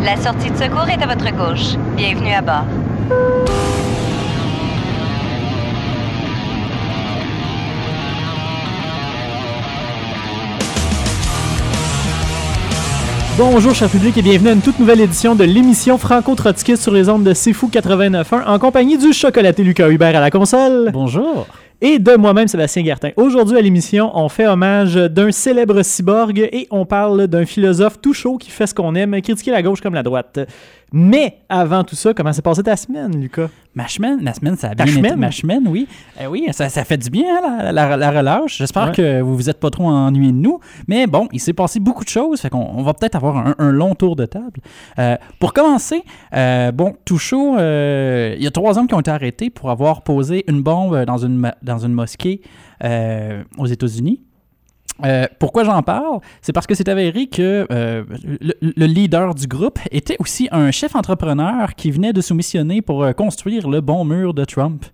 La sortie de secours est à votre gauche. Bienvenue à bord. Bonjour cher public et bienvenue à une toute nouvelle édition de l'émission Franco-Trotskiste sur les ondes de C'est Fou 89.1 en compagnie du chocolaté Lucas Hubert à la console. Bonjour. Et de moi-même Sébastien Gartin. Aujourd'hui à l'émission, on fait hommage d'un célèbre cyborg et on parle d'un philosophe tout chaud qui fait ce qu'on aime, critiquer la gauche comme la droite. Mais avant tout ça, comment s'est passée ta semaine, Lucas? Ma semaine, ça a bien été. Ma semaine, oui. Oui, ça fait du bien, hein, la relâche. J'espère que vous vous êtes pas trop ennuyés de nous. Mais bon, il s'est passé beaucoup de choses, fait qu'on va peut-être avoir un long tour de table. Pour commencer, tout chaud, il y a 3 hommes qui ont été arrêtés pour avoir posé une bombe dans une mosquée aux États-Unis. Pourquoi j'en parle? C'est parce que c'est avéré que le leader du groupe était aussi un chef entrepreneur qui venait de soumissionner pour construire le bon mur de Trump.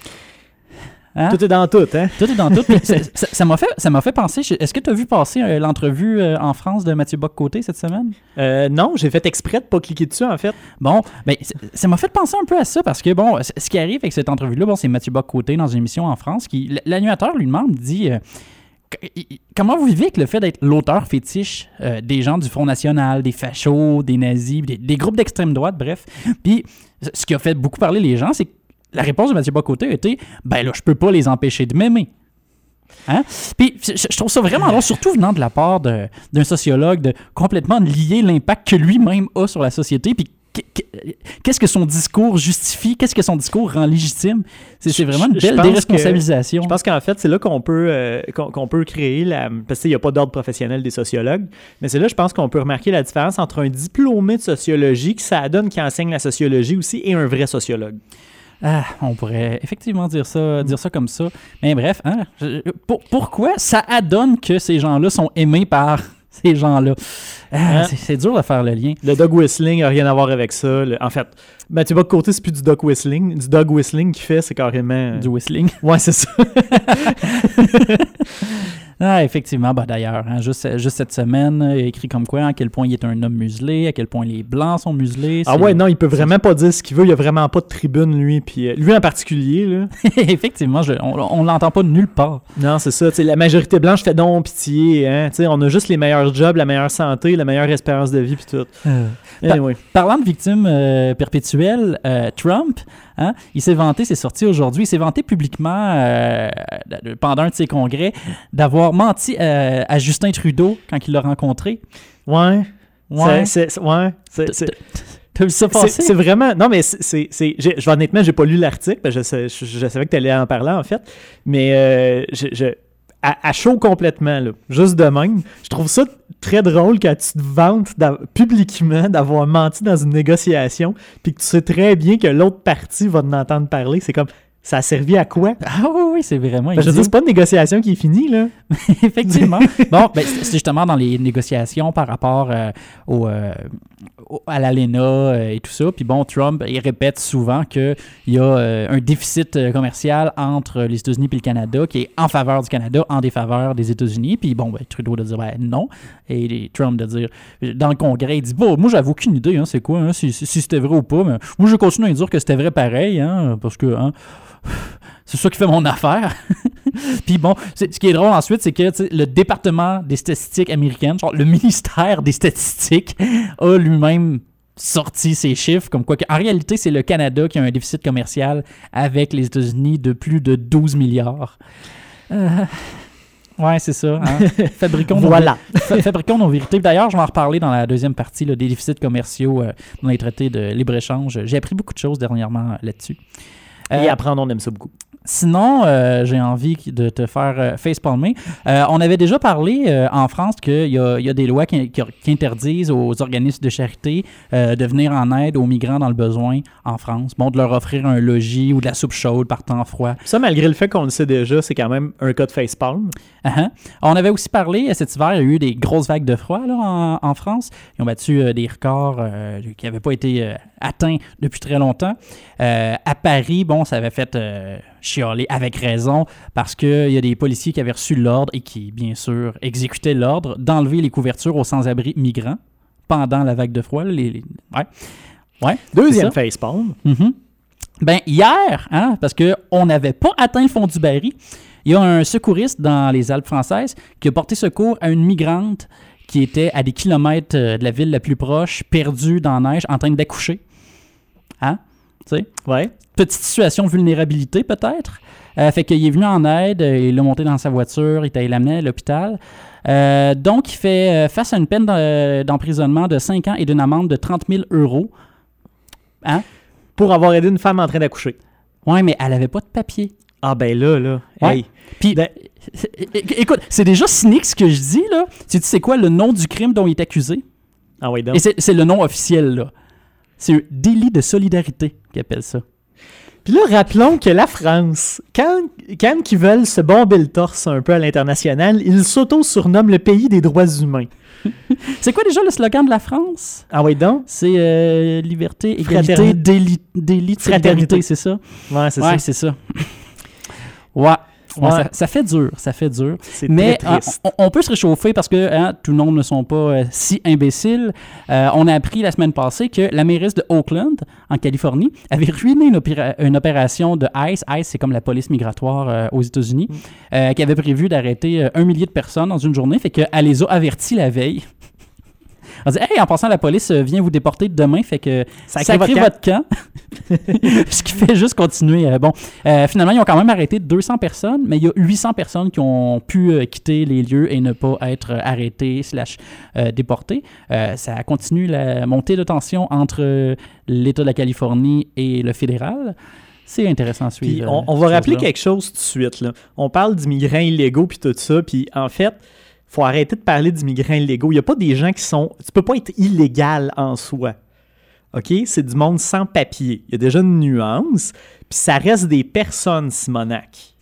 Hein? Tout est dans tout, hein? Tout est dans tout. Ça m'a fait penser. Est-ce que tu as vu passer l'entrevue en France de Mathieu Bock-Côté cette semaine? Non, j'ai fait exprès de pas cliquer dessus, en fait. Bon, ça m'a fait penser un peu à ça parce que, bon, ce qui arrive avec cette entrevue-là, c'est Mathieu Bock-Côté dans une émission en France qui, l'animateur lui demande, dit... comment vous vivez avec le fait d'être l'auteur fétiche des gens du Front National, des fachos, des nazis, des groupes d'extrême droite, bref. Puis, ce qui a fait beaucoup parler les gens, c'est que la réponse de Mathieu Bock-Côté a été « Ben là, je peux pas les empêcher de m'aimer. » Hein? Puis, je trouve ça vraiment long, surtout venant de la part d'un sociologue, de complètement lier l'impact que lui-même a sur la société, puis qu'est-ce que son discours justifie? Qu'est-ce que son discours rend légitime? C'est vraiment une belle déresponsabilisation. Je pense qu'en fait, c'est là qu'on peut créer parce qu'il n'y a pas d'ordre professionnel des sociologues, mais c'est là, je pense qu'on peut remarquer la différence entre un diplômé de sociologie qui enseigne la sociologie aussi et un vrai sociologue. On pourrait effectivement dire ça comme ça. Mais bref, hein, pourquoi ça adonne que ces gens-là sont aimés par... ces gens-là. C'est dur de faire le lien. Le dog whistling n'a rien à voir avec ça. En fait, Mathieu Bock-Côté, c'est plus du dog whistling. Du dog whistling qu'il fait, c'est carrément... Du whistling? Ouais, c'est ça. Effectivement. D'ailleurs, hein, juste cette semaine, il a écrit comme quoi, à quel point il est un homme muselé, à quel point les Blancs sont muselés. Non, il peut vraiment pas dire ce qu'il veut. Il n'y a vraiment pas de tribune, lui. Puis lui en particulier, là. Effectivement, on l'entend pas de nulle part. Non, c'est ça. La majorité blanche fait donc pitié. Hein? On a juste les meilleurs jobs, la meilleure santé, la meilleure espérance de vie, puis tout. Anyway. Parlant de victimes perpétuelles, Trump... Hein? Il s'est vanté, c'est sorti aujourd'hui, il s'est vanté publiquement pendant un de ses congrès d'avoir menti à Justin Trudeau quand il l'a rencontré. Ouais. T'as vu ça passer? C'est vraiment... Non, mais honnêtement, j'ai pas lu l'article, je savais que tu allais en parler, en fait, mais à chaud complètement, là, juste de même. Je trouve ça très drôle quand tu te vantes publiquement d'avoir menti dans une négociation, puis que tu sais très bien que l'autre partie va t'en entendre parler. C'est comme, ça a servi à quoi? Ah oui, c'est vraiment... je veux dire, c'est pas une négociation qui est finie, là. Effectivement. Bon, c'est justement dans les négociations par rapport à l'ALENA et tout ça. Puis bon, Trump, il répète souvent qu'il y a un déficit commercial entre les États-Unis et le Canada qui est en faveur du Canada, en défaveur des États-Unis. Puis bon, Trudeau de dire non. Et Trump de dire, dans le Congrès, il dit, moi, j'avais aucune idée, hein, c'est quoi, hein, si c'était vrai ou pas. Mais moi, je continue à dire que c'était vrai pareil, hein, parce que... Hein, c'est ça qui fait mon affaire. Puis bon, ce qui est drôle ensuite, c'est que le département des statistiques américaines, genre le ministère des statistiques, a lui-même sorti ses chiffres, comme quoi en réalité, c'est le Canada qui a un déficit commercial avec les États-Unis de plus de 12 milliards. Ouais, c'est ça. Hein? Fabriquons nos vérités. D'ailleurs, je vais en reparler dans la deuxième partie des déficits commerciaux dans les traités de libre-échange. J'ai appris beaucoup de choses dernièrement là-dessus. Et apprendre, on aime ça beaucoup. Sinon, j'ai envie de te faire facepalmer. On avait déjà parlé en France qu'il y a des lois qui interdisent aux organismes de charité de venir en aide aux migrants dans le besoin en France. Bon, de leur offrir un logis ou de la soupe chaude par temps froid. Ça, malgré le fait qu'on le sait déjà, c'est quand même un cas de facepalm. On avait aussi parlé, cet hiver, il y a eu des grosses vagues de froid là, en France. Ils ont battu des records qui n'avaient pas été atteints depuis très longtemps. À Paris, bon, ça avait fait chialer avec raison parce qu'il y a des policiers qui avaient reçu l'ordre et qui, bien sûr, exécutaient l'ordre d'enlever les couvertures aux sans-abri migrants pendant la vague de froid. Là, ouais, Deuxième facepalm. Mm-hmm. Ben, hier, parce qu'on n'avait pas atteint le fond du baril, il y a un secouriste dans les Alpes françaises qui a porté secours à une migrante qui était à des kilomètres de la ville la plus proche, perdue dans la neige, en train d'accoucher. Tu sais? Ouais. Petite situation de vulnérabilité, peut-être. Fait qu'il est venu en aide, il l'a monté dans sa voiture, il l'a amené à l'hôpital. Donc, il fait face à une peine d'emprisonnement de 5 ans et d'une amende de 30 000 €. Pour avoir aidé une femme en train d'accoucher. Oui, mais elle n'avait pas de papier. Ah ben là. Ouais. Hey. Puis, écoute, c'est déjà cynique ce que je dis, là. Tu sais c'est quoi le nom du crime dont il est accusé? Ah oui, donc. Et c'est le nom officiel, là. C'est un délit de solidarité qu'ils appellent ça. Puis là, rappelons que la France, quand ils veulent se bomber le torse un peu à l'international, ils s'auto-surnomment le pays des droits humains. C'est quoi déjà le slogan de la France? Ah oui, donc? C'est liberté, égalité, délit de solidarité, c'est ça? Ouais, c'est ouais, ça. c'est ça. Ouais. Ouais. Ça fait dur, C'est mais très triste. on peut se réchauffer parce que tout le monde ne sont pas si imbéciles. On a appris la semaine passée que la mairesse de Oakland, en Californie, avait ruiné une opération de ICE. ICE, c'est comme la police migratoire aux États-Unis, qui avait prévu d'arrêter 1 millier de personnes dans une journée. Fait qu'elle les a avertis la veille. On dit, hey, en passant, la police vient vous déporter demain, fait que sacrez votre camp. Ce qui fait juste continuer. Finalement, ils ont quand même arrêté 200 personnes, mais il y a 800 personnes qui ont pu quitter les lieux et ne pas être arrêtées / déportées. Ça continue la montée de tension entre l'État de la Californie et le fédéral. C'est intéressant à suivre. Puis on va rappeler quelque chose tout de suite. Là. On parle d'immigrants illégaux puis tout ça, puis en fait, faut arrêter de parler d'immigrants illégaux. Il n'y a pas des gens qui sont... Tu peux pas être illégal en soi. OK? C'est du monde sans papier. Il y a déjà une nuance. Puis ça reste des personnes, Simonac.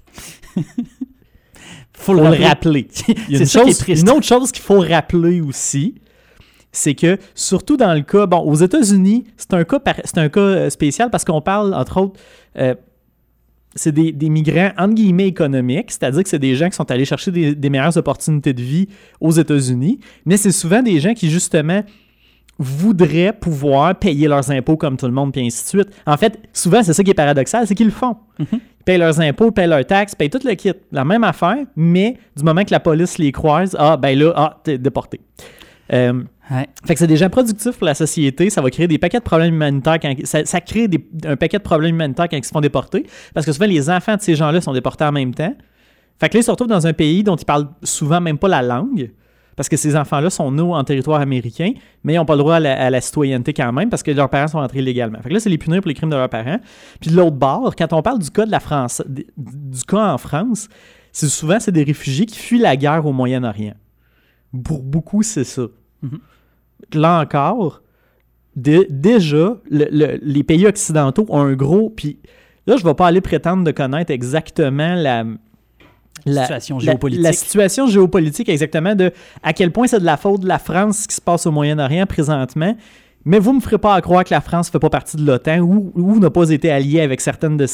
Faut le rappeler. Il y a une autre chose qu'il faut rappeler aussi, c'est que, surtout dans le cas... Bon, aux États-Unis, c'est un cas spécial parce qu'on parle, entre autres... c'est des migrants, entre guillemets, économiques, c'est-à-dire que c'est des gens qui sont allés chercher des meilleures opportunités de vie aux États-Unis, mais c'est souvent des gens qui, justement, voudraient pouvoir payer leurs impôts comme tout le monde, puis ainsi de suite. En fait, souvent, c'est ça qui est paradoxal, c'est qu'ils le font. Mm-hmm. Ils payent leurs impôts, payent leurs taxes, payent tout le kit. La même affaire, mais du moment que la police les croise, t'es déporté. Fait que c'est des gens productifs pour la société, ça va créer des paquets de problèmes humanitaires ça crée un paquet de problèmes humanitaires quand ils se font déporter, parce que souvent les enfants de ces gens-là sont déportés en même temps. Fait que là, ils se retrouvent dans un pays dont ils parlent souvent même pas la langue, parce que ces enfants-là sont nés en territoire américain, mais ils n'ont pas le droit à la citoyenneté quand même, parce que leurs parents sont rentrés illégalement. Fait que là, c'est les punir pour les crimes de leurs parents. Puis de l'autre bord, quand on parle du cas de la France, du cas en France, c'est des réfugiés qui fuient la guerre au Moyen-Orient. Pour beaucoup, c'est ça. Mm-hmm. Là encore, déjà, les pays occidentaux ont un gros... Puis là, je ne vais pas aller prétendre de connaître exactement la situation géopolitique. La situation géopolitique, exactement, de à quel point c'est de la faute de la France ce qui se passe au Moyen-Orient présentement. Mais vous ne me ferez pas croire que la France ne fait pas partie de l'OTAN ou n'a pas été alliée avec certaines de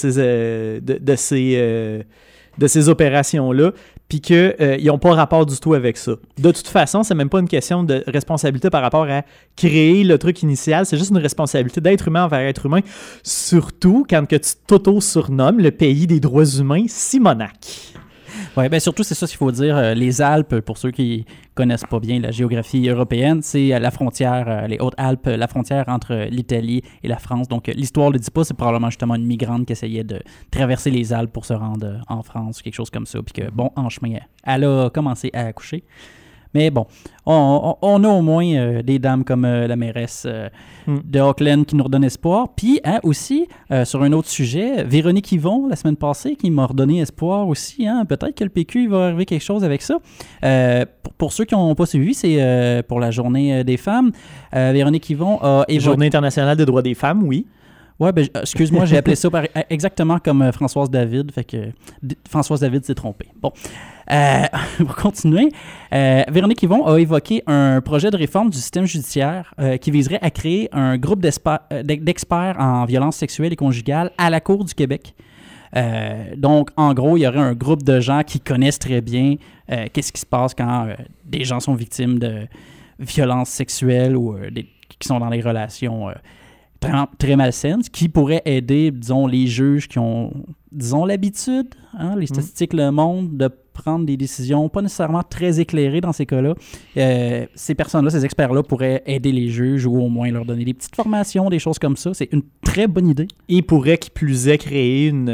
ces opérations-là, puis qu'ils n'ont pas rapport du tout avec ça. De toute façon, c'est même pas une question de responsabilité par rapport à créer le truc initial, c'est juste une responsabilité d'être humain envers être humain, surtout quand que tu t'auto-surnommes le pays des droits humains, Simonac. Oui, bien surtout, c'est ça qu'il faut dire. Les Alpes, pour ceux qui connaissent pas bien la géographie européenne, c'est la frontière, les Hautes-Alpes, la frontière entre l'Italie et la France. Donc, l'histoire ne le dit pas, c'est probablement justement une migrante qui essayait de traverser les Alpes pour se rendre en France, quelque chose comme ça. Puis que, bon, en chemin, elle a commencé à accoucher. Mais bon, on a au moins des dames comme la mairesse de Auckland qui nous redonne espoir. Puis aussi, sur un autre sujet, Véronique Yvon, la semaine passée, qui m'a redonné espoir aussi. Peut-être que le PQ il va arriver quelque chose avec ça. Pour ceux qui n'ont pas suivi, c'est pour la Journée des femmes. Véronique Yvon a évoqué... Journée internationale des droits des femmes, oui. Oui, excuse-moi, j'ai appelé ça exactement comme Françoise David. Fait que Françoise David s'est trompée. Bon. Pour continuer, Véronique Yvon a évoqué un projet de réforme du système judiciaire qui viserait à créer un groupe d'experts en violence sexuelle et conjugale à la Cour du Québec. Donc, en gros, il y aurait un groupe de gens qui connaissent très bien qu'est-ce qui se passe quand des gens sont victimes de violences sexuelles ou qui sont dans des relations très, très malsaines, ce qui pourrait aider, disons, les juges qui ont, disons, l'habitude, hein, les statistiques le montrent, de prendre des décisions pas nécessairement très éclairées dans ces cas-là. Ces personnes-là, ces experts-là pourraient aider les juges ou au moins leur donner des petites formations, des choses comme ça. C'est une très bonne idée. Et pourrait qui plus est créer une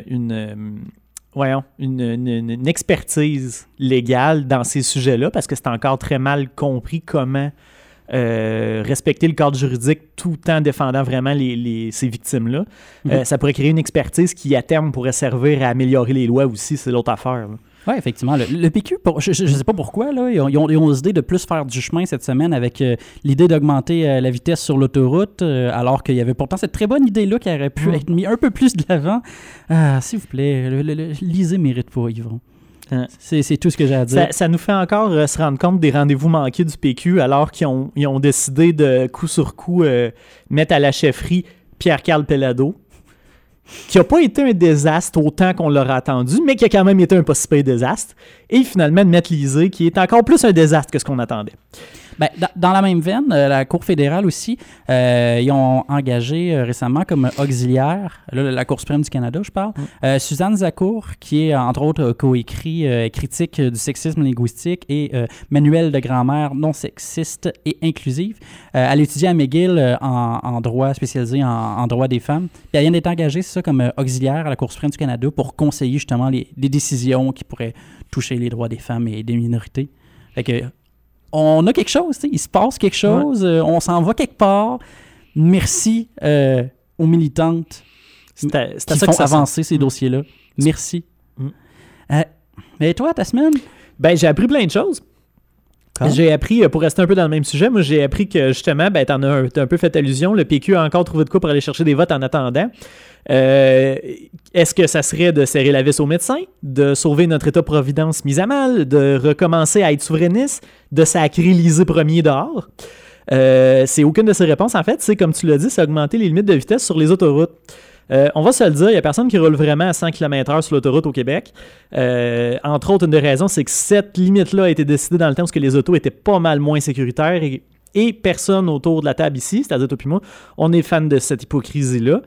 expertise légale dans ces sujets-là, parce que c'est encore très mal compris comment respecter le cadre juridique tout en défendant vraiment ces victimes-là. Ça pourrait créer une expertise qui, à terme, pourrait servir à améliorer les lois aussi, c'est l'autre affaire. Oui, effectivement. Le PQ, je ne sais pas pourquoi, là, ils ont décidé de plus faire du chemin cette semaine avec l'idée d'augmenter la vitesse sur l'autoroute, alors qu'il y avait pourtant cette très bonne idée-là qui aurait pu être mise un peu plus de l'avant. S'il vous plaît, lisez mérite pas, Yvon. C'est tout ce que j'ai à dire. Ça nous fait encore se rendre compte des rendez-vous manqués du PQ alors qu'ils ont décidé de coup sur coup mettre à la chefferie Pierre-Carl Pellado, qui n'a pas été un désastre autant qu'on l'aurait attendu, mais qui a quand même été un pas si pire désastre, et finalement de mettre Lisée, qui est encore plus un désastre que ce qu'on attendait. Ben, dans la même veine, la Cour fédérale aussi, ils ont engagé récemment comme auxiliaire, là, la Cour suprême du Canada, je parle, Suzanne Zacour, qui est entre autres coécrit Critique du sexisme linguistique et Manuel de grammaire non sexiste et inclusive. Elle étudie à McGill en droit spécialisé en droit des femmes. Puis elle vient d'être engagée, c'est ça, comme auxiliaire à la Cour suprême du Canada pour conseiller justement les décisions qui pourraient toucher les droits des femmes et des minorités. Fait que on a quelque chose, il se passe quelque chose, on s'en va quelque part. Merci aux militantes qui font avancer ces dossiers-là. Merci. Mais toi, ta semaine? Ben, j'ai appris plein de choses. J'ai appris, pour rester un peu dans le même sujet, moi j'ai appris que justement, t'as un peu fait allusion, le PQ a encore trouvé de quoi pour aller chercher des votes en attendant. Est-ce que ça serait de serrer la vis aux médecins, de sauver notre État-providence mis à mal, de recommencer à être souverainiste, de sacrer Lisée premier dehors? C'est aucune de ces réponses. En fait, c'est comme tu l'as dit, c'est augmenter les limites de vitesse sur les autoroutes. On va se le dire, il n'y a personne qui roule vraiment à 100 km/h sur l'autoroute au Québec. Entre autres, une des raisons, c'est que cette limite-là a été décidée dans le temps parce que les autos étaient pas mal moins sécuritaires et personne autour de la table ici, c'est-à-dire toi puis moi, on est fan de cette hypocrisie-là.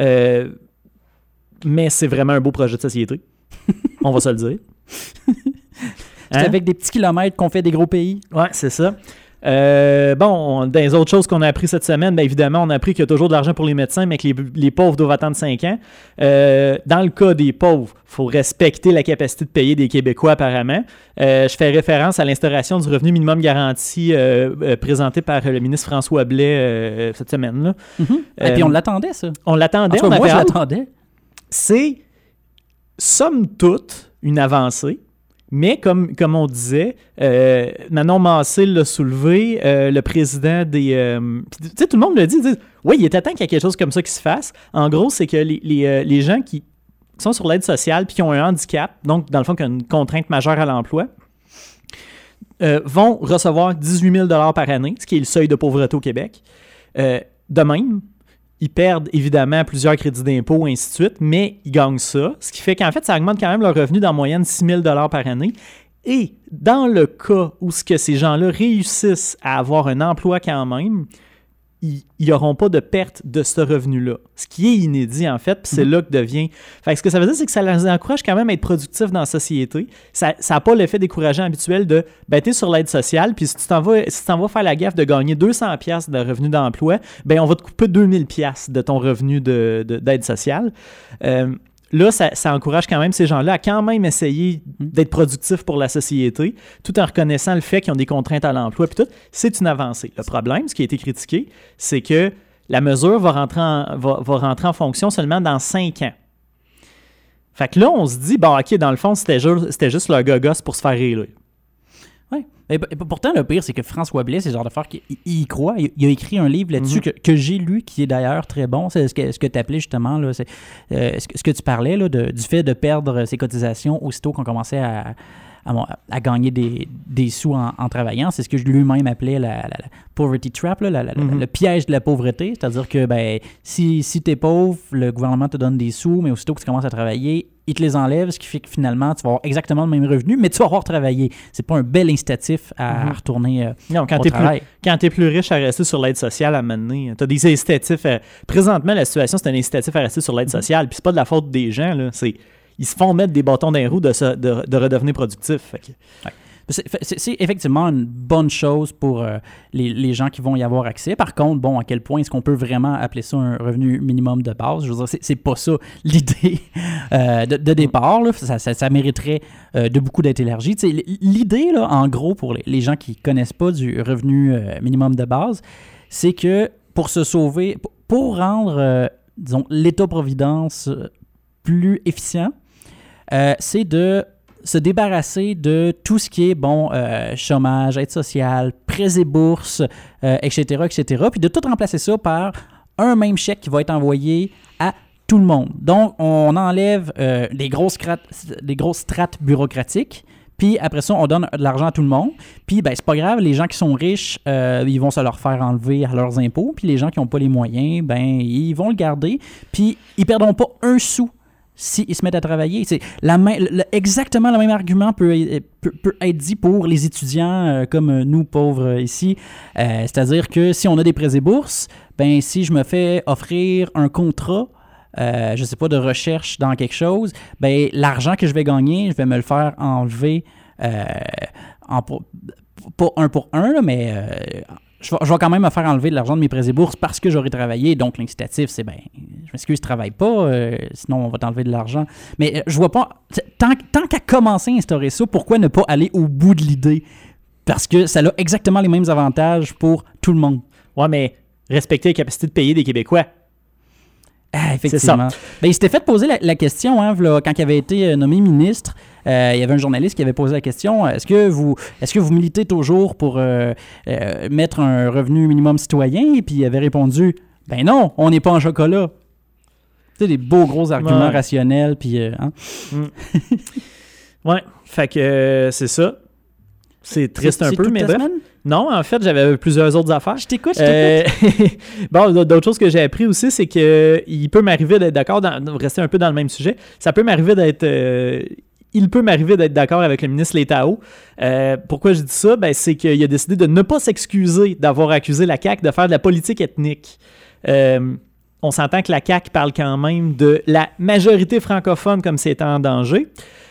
Mais c'est vraiment un beau projet de société. On va se le dire. C'est avec des petits kilomètres qu'on fait des gros pays. Ouais, c'est ça. Dans les autres choses qu'on a appris cette semaine, bien évidemment, on a appris qu'il y a toujours de l'argent pour les médecins, mais que les pauvres doivent attendre 5 ans. Dans le cas des pauvres, il faut respecter la capacité de payer des Québécois apparemment. Je fais référence à l'instauration du revenu minimum garanti présenté par le ministre François Blais cette semaine-là. Et puis on l'attendait, ça. On l'attendait. Moi, je l'attendais. C'est, somme toute, une avancée. Mais comme on disait, Manon Massé l'a soulevé, le président des... tu sais, tout le monde le dit, oui, il est temps qu'il y ait quelque chose comme ça qui se fasse. En gros, c'est que les gens qui sont sur l'aide sociale puis qui ont un handicap, donc dans le fond, qui ont une contrainte majeure à l'emploi, vont recevoir 18 000 $ par année, ce qui est le seuil de pauvreté au Québec. De même, ils perdent évidemment plusieurs crédits d'impôt, ainsi de suite, mais ils gagnent ça, ce qui fait qu'en fait, ça augmente quand même leur revenu d'en moyenne 6 000 $ par année. Et dans le cas où ces gens-là réussissent à avoir un emploi quand même, ils n'auront pas de perte de ce revenu-là. Ce qui est inédit, en fait, puis c'est là que devient... Fait que ce que ça veut dire, c'est que ça les encourage quand même à être productifs dans la société. Ça n'a pas l'effet décourageant habituel de « t'es sur l'aide sociale, puis si tu t'en vas faire la gaffe de gagner 200 $, de revenu d'emploi, on va te couper 2000 $ de ton revenu d'aide sociale. » Là, ça encourage quand même ces gens-là à quand même essayer d'être productifs pour la société, tout en reconnaissant le fait qu'ils ont des contraintes à l'emploi. Puis tout, c'est une avancée. Le problème, ce qui a été critiqué, c'est que la mesure va rentrer en fonction seulement dans 5 ans. Fait que là, on se dit, OK, dans le fond, c'était juste leur gogos pour se faire rire. Oui. Et pourtant, le pire, c'est que François Blais, c'est le genre d'affaire qu'il y croit. Il a écrit un livre là-dessus que j'ai lu, qui est d'ailleurs très bon. C'est ce que tu appelais justement, là, ce que tu parlais là, du fait de perdre ses cotisations aussitôt qu'on commençait à gagner des sous en travaillant. C'est ce que lui-même appelait la poverty trap, là, le piège de la pauvreté. C'est-à-dire que si tu es pauvre, le gouvernement te donne des sous, mais aussitôt que tu commences à travailler, il te les enlève, ce qui fait que finalement, tu vas avoir exactement le même revenu, mais tu vas avoir travaillé. C'est pas un bel incitatif à retourner au travail. Quand tu es plus riche à rester sur l'aide sociale, à un moment donné, tu as des incitatifs. Présentement, la situation, c'est un incitatif à rester sur l'aide sociale. Puis c'est pas de la faute des gens. Là, ils se font mettre des bâtons dans les roues de redevenir productifs. Fait que... Ouais. C'est effectivement une bonne chose pour les gens qui vont y avoir accès. Par contre, à quel point est-ce qu'on peut vraiment appeler ça un revenu minimum de base? Je veux dire, c'est pas ça l'idée de départ. Là. Ça mériterait de beaucoup d'être élargi. L'idée, là, en gros, pour les gens qui connaissent pas du revenu minimum de base, c'est que pour se sauver, pour rendre, disons, l'État-providence plus efficient, c'est de se débarrasser de tout ce qui est, chômage, aide sociale, prêts et bourses, etc., puis de tout remplacer ça par un même chèque qui va être envoyé à tout le monde. Donc, on enlève les grosses strates bureaucratiques, puis après ça, on donne de l'argent à tout le monde. Puis, c'est pas grave, les gens qui sont riches, ils vont se leur faire enlever à leurs impôts, puis les gens qui n'ont pas les moyens, ils vont le garder, puis ils perdront pas un sou s'ils se mettent à travailler. C'est exactement le même argument peut être dit pour les étudiants comme nous, pauvres ici. C'est-à-dire que si on a des prêts et bourses, si je me fais offrir un contrat, je sais pas, de recherche dans quelque chose, l'argent que je vais gagner, je vais me le faire enlever pas un pour un, là, mais... Je vais quand même me faire enlever de l'argent de mes prêts et bourses parce que j'aurai travaillé. Donc, l'incitatif, c'est je m'excuse, travaille pas, sinon on va t'enlever de l'argent. Mais je vois pas... Tant qu'à commencer à instaurer ça, pourquoi ne pas aller au bout de l'idée? Parce que ça a exactement les mêmes avantages pour tout le monde. Ouais, mais respecter la capacité de payer des Québécois. Effectivement. Il s'était fait poser la question, quand il avait été nommé ministre. Il y avait un journaliste qui avait posé la question, est-ce que vous militez toujours pour mettre un revenu minimum citoyen? Et puis il avait répondu, non, on n'est pas en chocolat. Tu sais, des beaux gros arguments rationnels. Puis, ouais, fait que c'est ça. C'est triste un peu, mais bref. Non, en fait, j'avais plusieurs autres affaires. Je t'écoute. D'autres choses que j'ai appris aussi, c'est qu'il peut m'arriver d'être d'accord, rester un peu dans le même sujet, ça peut m'arriver il peut m'arriver d'être d'accord avec le ministre Létao. Pourquoi je dis ça? C'est qu'il a décidé de ne pas s'excuser d'avoir accusé la CAQ de faire de la politique ethnique. On s'entend que la CAQ parle quand même de la majorité francophone comme c'est en danger.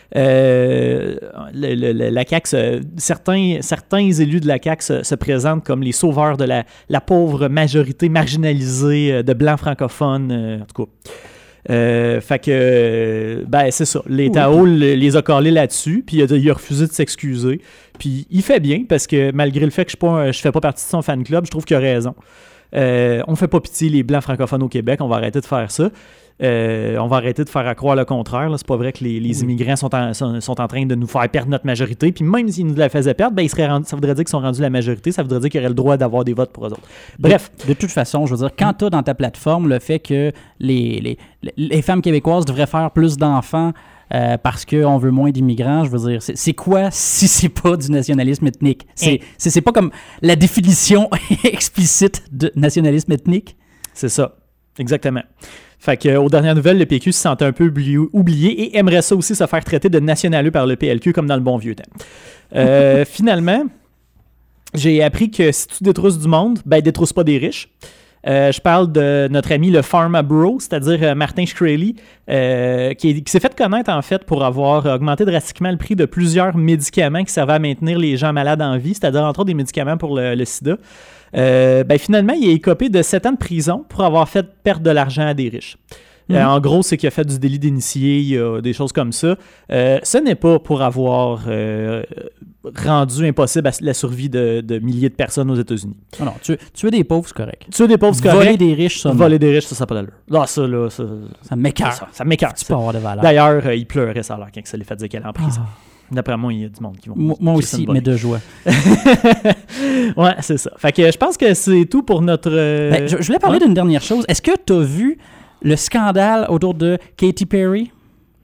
La CAQ, certains élus de la CAQ se présentent comme les sauveurs de la pauvre majorité marginalisée de blancs francophones, en tout cas. Fait que, c'est ça. Létao les a calés là-dessus, puis il a refusé de s'excuser. Puis il fait bien, parce que malgré le fait que je fais pas partie de son fan club, je trouve qu'il a raison. On fait pas pitié les blancs francophones au Québec, on va arrêter de faire ça. On va arrêter de faire croire le contraire. Là. C'est pas vrai que les immigrants sont en train de nous faire perdre notre majorité. Puis même s'ils nous la faisaient perdre, ça voudrait dire qu'ils sont rendus la majorité. Ça voudrait dire qu'ils auraient le droit d'avoir des votes pour eux autres. Bref. De toute façon, je veux dire, quand tu as dans ta plateforme le fait que les femmes québécoises devraient faire plus d'enfants parce qu'on veut moins d'immigrants, je veux dire, c'est quoi si c'est pas du nationalisme ethnique? C'est pas comme la définition explicite de nationalisme ethnique? C'est ça. Exactement. Fait qu'aux dernières nouvelles, le PQ se sentait un peu oublié et aimerait ça aussi se faire traiter de nationaleux par le PLQ comme dans le bon vieux temps. Finalement, j'ai appris que si tu détrousses du monde, détrousse pas des riches. Je parle de notre ami le Pharma Bro, c'est-à-dire Martin Shkreli, qui s'est fait connaître en fait pour avoir augmenté drastiquement le prix de plusieurs médicaments qui servaient à maintenir les gens malades en vie, c'est-à-dire entre autres des médicaments pour le sida. Finalement, il est écopé de 7 ans de prison pour avoir fait perdre de l'argent à des riches. En gros, c'est qu'il a fait du délit d'initié, il y a des choses comme ça. Ce n'est pas pour avoir rendu impossible la survie de milliers de personnes aux États-Unis. Non, tuer des pauvres, c'est correct. Tuer des pauvres, c'est correct. Voler des riches, ça. Voler des riches, ça pas d'allure. Là, ça m'écoeure. Ça m'écoeure. Tu peux avoir de valeur. D'ailleurs, il pleurait ça alors quand ça lui fait dire qu'elle est en prison. D'après moi, il y a du monde qui vont... Moi aussi, mais de joie. Ouais, c'est ça. Fait que je pense que c'est tout pour notre... je voulais parler d'une dernière chose. Est-ce que tu as vu le scandale autour de Katy Perry?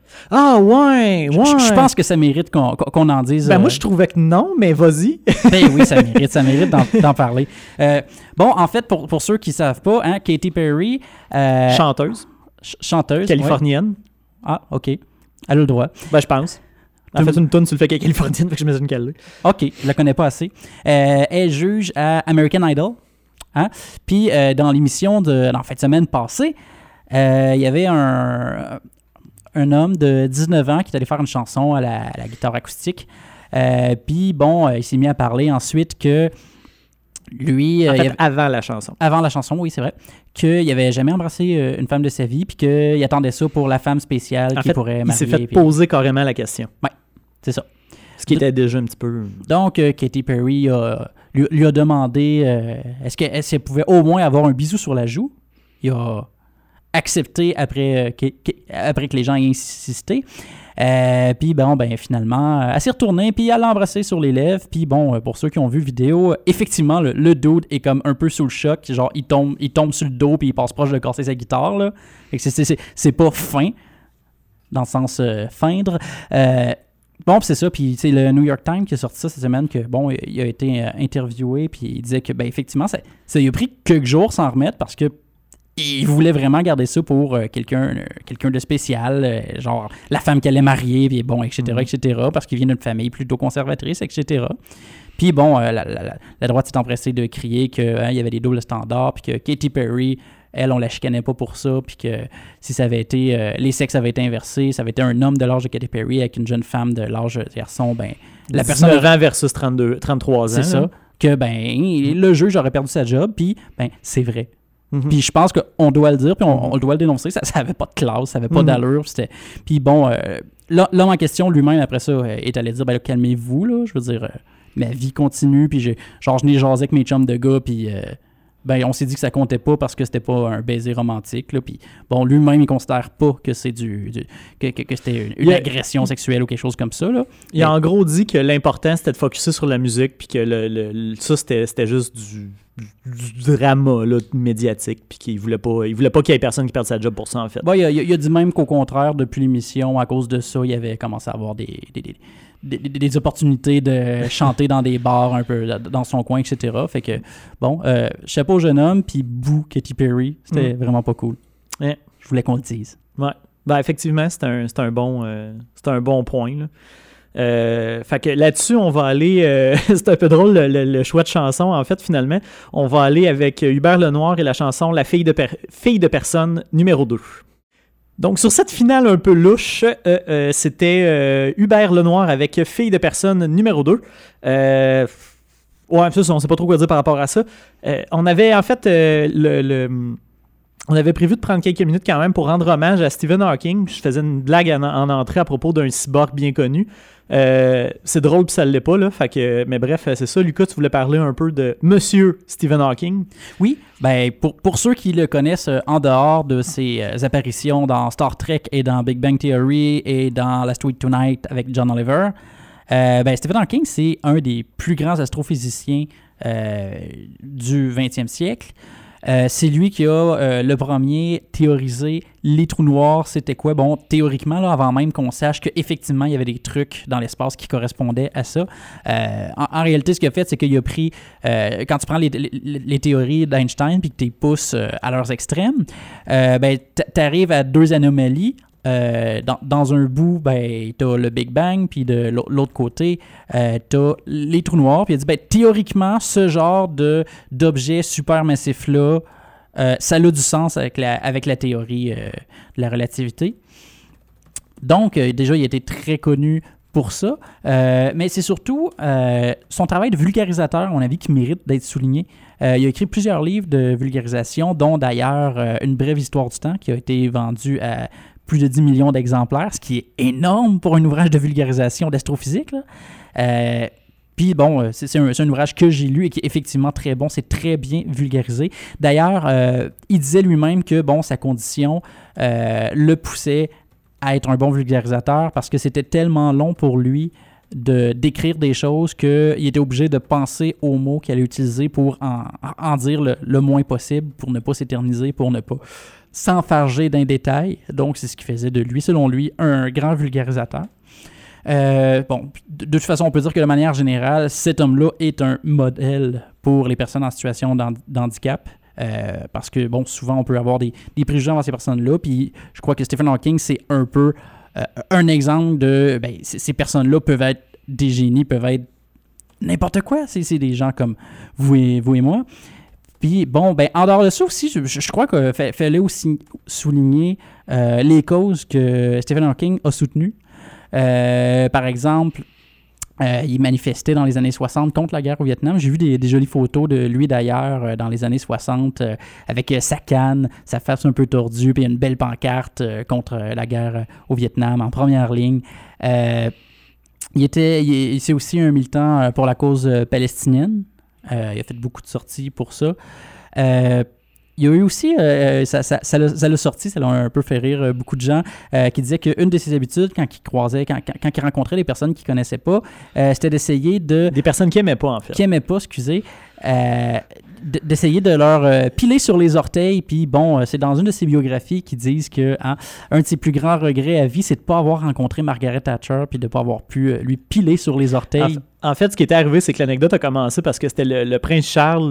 Ah, ouais, ouais. Je pense que ça mérite qu'on en dise. Ben, moi, je trouvais que non, mais vas-y. Ben oui, ça mérite d'en parler. Bon, en fait, pour ceux qui ne savent pas, hein, Katy Perry... Chanteuse. Chanteuse. Californienne. Ouais. Ah, OK. Elle a le droit. Ben, je pense. Elle a fait une toune sur le fait qu'elle est californienne, fait que j'imagine qu'elle l'est. OK, je la connais pas assez. Elle juge à American Idol. Hein? Puis, dans l'émission en fin de semaine passée, il y avait un homme de 19 ans qui est allé faire une chanson à la guitare acoustique. Puis, bon, il s'est mis à parler ensuite que lui... avant la chanson. Avant la chanson, oui, c'est vrai. Qu'il n'avait jamais embrassé une femme de sa vie, puis qu'il attendait ça pour la femme spéciale qu'il pourrait marier. Il s'est fait poser carrément la question. Oui, c'est ça. Ce qui était déjà un petit peu... Donc, Katy Perry lui a demandé est-ce qu'elle pouvait au moins avoir un bisou sur la joue. Il a accepté après que les gens aient insisté. Puis bon, ben finalement, elle s'est retournée, puis elle l'a embrassé sur les lèvres. Puis bon, pour ceux qui ont vu la vidéo, effectivement, le dude est comme un peu sous le choc. Genre, il tombe sur le dos, puis il passe proche de casser sa guitare, là. Fait que c'est pas fin, dans le sens feindre. Bon, c'est ça. Puis, c'est le New York Times qui a sorti ça cette semaine, que bon, il a été interviewé, puis il disait que, ben effectivement, ça lui a pris quelques jours s'en remettre parce que il voulait vraiment garder ça pour quelqu'un de spécial, genre la femme qu'elle allait marier, puis bon, etc., etc., parce qu'il vient d'une famille plutôt conservatrice, etc. Puis bon, la droite s'est empressée de crier qu'il y avait des doubles standards, puis que Katy Perry, elle, on la chicanait pas pour ça, puis que si ça avait été, les sexes avaient été inversés, ça avait été un homme de l'âge de Katy Perry avec une jeune femme de l'âge de garçon, ben la personne... 19 ans versus 33 ans. C'est ça. Que ben, le juge aurait perdu sa job, puis ben, c'est vrai. Puis je pense qu'on doit le dire, puis on doit le dénoncer. Ça n'avait pas de classe, ça n'avait pas d'allure. Puis bon, l'homme en question lui-même, après ça, est allé dire, ben là, calmez-vous, là. Je veux dire, ma vie continue, puis je n'ai jasé avec mes chums de gars, puis ben on s'est dit que ça comptait pas parce que c'était pas un baiser romantique, là. Puis bon, lui-même, il considère pas que c'est que c'était une agression sexuelle ou quelque chose comme ça, là. Il a en gros dit que l'important, c'était de focusser sur la musique, puis que ça, c'était juste du drama là, médiatique, puis qu'il voulait pas qu'il y ait personne qui perde sa job pour ça, en fait. Bon, il a dit même qu'au contraire, depuis l'émission, à cause de ça, il avait commencé à avoir des opportunités de chanter dans des bars un peu dans son coin, etc. Fait que, bon, chapeau au jeune homme, puis bouh, Katy Perry, c'était vraiment pas cool. Ouais. Je voulais qu'on le dise. Ouais. Ben, effectivement, c'est un bon point, là. Fait que là-dessus, on va aller... c'est un peu drôle, le choix de chanson, en fait, finalement. On va aller avec Hubert Lenoir et la chanson « La fille de personne » numéro 2. Donc, sur cette finale un peu louche, c'était Hubert Lenoir avec « Fille de personne » numéro 2. Ouais, ça, on sait pas trop quoi dire par rapport à ça. On avait, en fait, on avait prévu de prendre quelques minutes quand même pour rendre hommage à Stephen Hawking. Je faisais une blague en entrée à propos d'un cyborg bien connu. C'est drôle puis ça ne l'est pas, là. Fait que, mais bref, c'est ça. Lucas, tu voulais parler un peu de Monsieur Stephen Hawking. Oui, ben pour ceux qui le connaissent en dehors de ses apparitions dans Star Trek et dans Big Bang Theory et dans Last Week Tonight avec John Oliver, ben Stephen Hawking, c'est un des plus grands astrophysiciens du 20e siècle. C'est lui qui a le premier théorisé les trous noirs, c'était quoi? Bon, théoriquement, là, avant même qu'on sache qu'effectivement, il y avait des trucs dans l'espace qui correspondaient à ça. En réalité, ce qu'il a fait, c'est qu'il a pris, quand tu prends les théories d'Einstein puis que tu les pousses à leurs extrêmes, ben, tu arrives à deux anomalies. Dans un bout, ben, t'as le Big Bang, puis de l'autre côté, t'as les trous noirs. Puis il a dit, ben, théoriquement, ce genre d'objet supermassif-là, ça a du sens avec la théorie de la relativité. Donc, déjà, il a été très connu pour ça. Mais c'est surtout son travail de vulgarisateur, à mon avis, qui mérite d'être souligné. Il a écrit plusieurs livres de vulgarisation, dont d'ailleurs Une brève histoire du temps, qui a été vendu à plus de 10 millions d'exemplaires, ce qui est énorme pour un ouvrage de vulgarisation d'astrophysique, là. Puis bon, c'est un ouvrage que j'ai lu et qui est effectivement très bon, c'est très bien vulgarisé. D'ailleurs, il disait lui-même que bon, sa condition le poussait à être un bon vulgarisateur parce que c'était tellement long pour lui d'écrire des choses qu'il était obligé de penser aux mots qu'il allait utiliser pour en dire le moins possible, pour ne pas s'éterniser, pour ne pas s'enfarger d'un détail. Donc, c'est ce qui faisait de lui, selon lui, un grand vulgarisateur. De toute façon, on peut dire que de manière générale, cet homme-là est un modèle pour les personnes en situation d'handicap. Parce que, souvent, on peut avoir des préjugés envers ces personnes-là. Puis, je crois que Stephen Hawking, c'est un peu un exemple de... ces personnes-là peuvent être des génies, peuvent être n'importe quoi. C'est des gens comme vous et moi. Puis, en dehors de ça aussi, je crois qu'il fallait aussi souligner les causes que Stephen Hawking a soutenues. Par exemple, il manifestait dans les années 60 contre la guerre au Vietnam. J'ai vu des jolies photos de lui d'ailleurs dans les années 60 avec sa canne, sa face un peu tordue, puis une belle pancarte contre la guerre au Vietnam en première ligne. C'est aussi un militant pour la cause palestinienne. Il a fait beaucoup de sorties pour ça. Il y a eu aussi, ça l'a sorti, ça l'a un peu fait rire beaucoup de gens, qui disaient qu'une de ses habitudes, quand il rencontrait des personnes qu'il ne connaissait pas, c'était d'essayer de... Des personnes qu'il n'aimait pas, en fait. Qui n'aimaient pas, d'essayer de leur piler sur les orteils. Puis c'est dans une de ses biographies qu'ils disent que un de ses plus grands regrets à vie, c'est de ne pas avoir rencontré Margaret Thatcher puis de ne pas avoir pu lui piler sur les orteils. En fait, ce qui était arrivé, c'est que l'anecdote a commencé parce que c'était le prince Charles,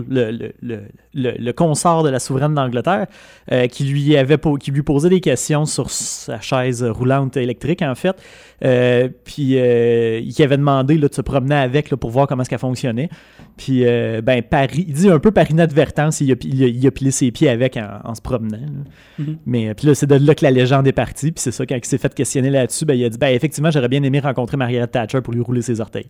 le consort de la souveraine d'Angleterre, qui lui posait des questions sur sa chaise roulante électrique, en fait. Puis il avait demandé de se promener avec pour voir comment est-ce qu'elle fonctionnait. Puis, il dit un peu par inadvertance, il a pilé ses pieds avec en se promenant. Mm-hmm. Mais puis là, c'est de là que la légende est partie. Puis c'est ça, quand il s'est fait questionner là-dessus, il a dit effectivement, j'aurais bien aimé rencontrer Margaret Thatcher pour lui rouler ses orteils.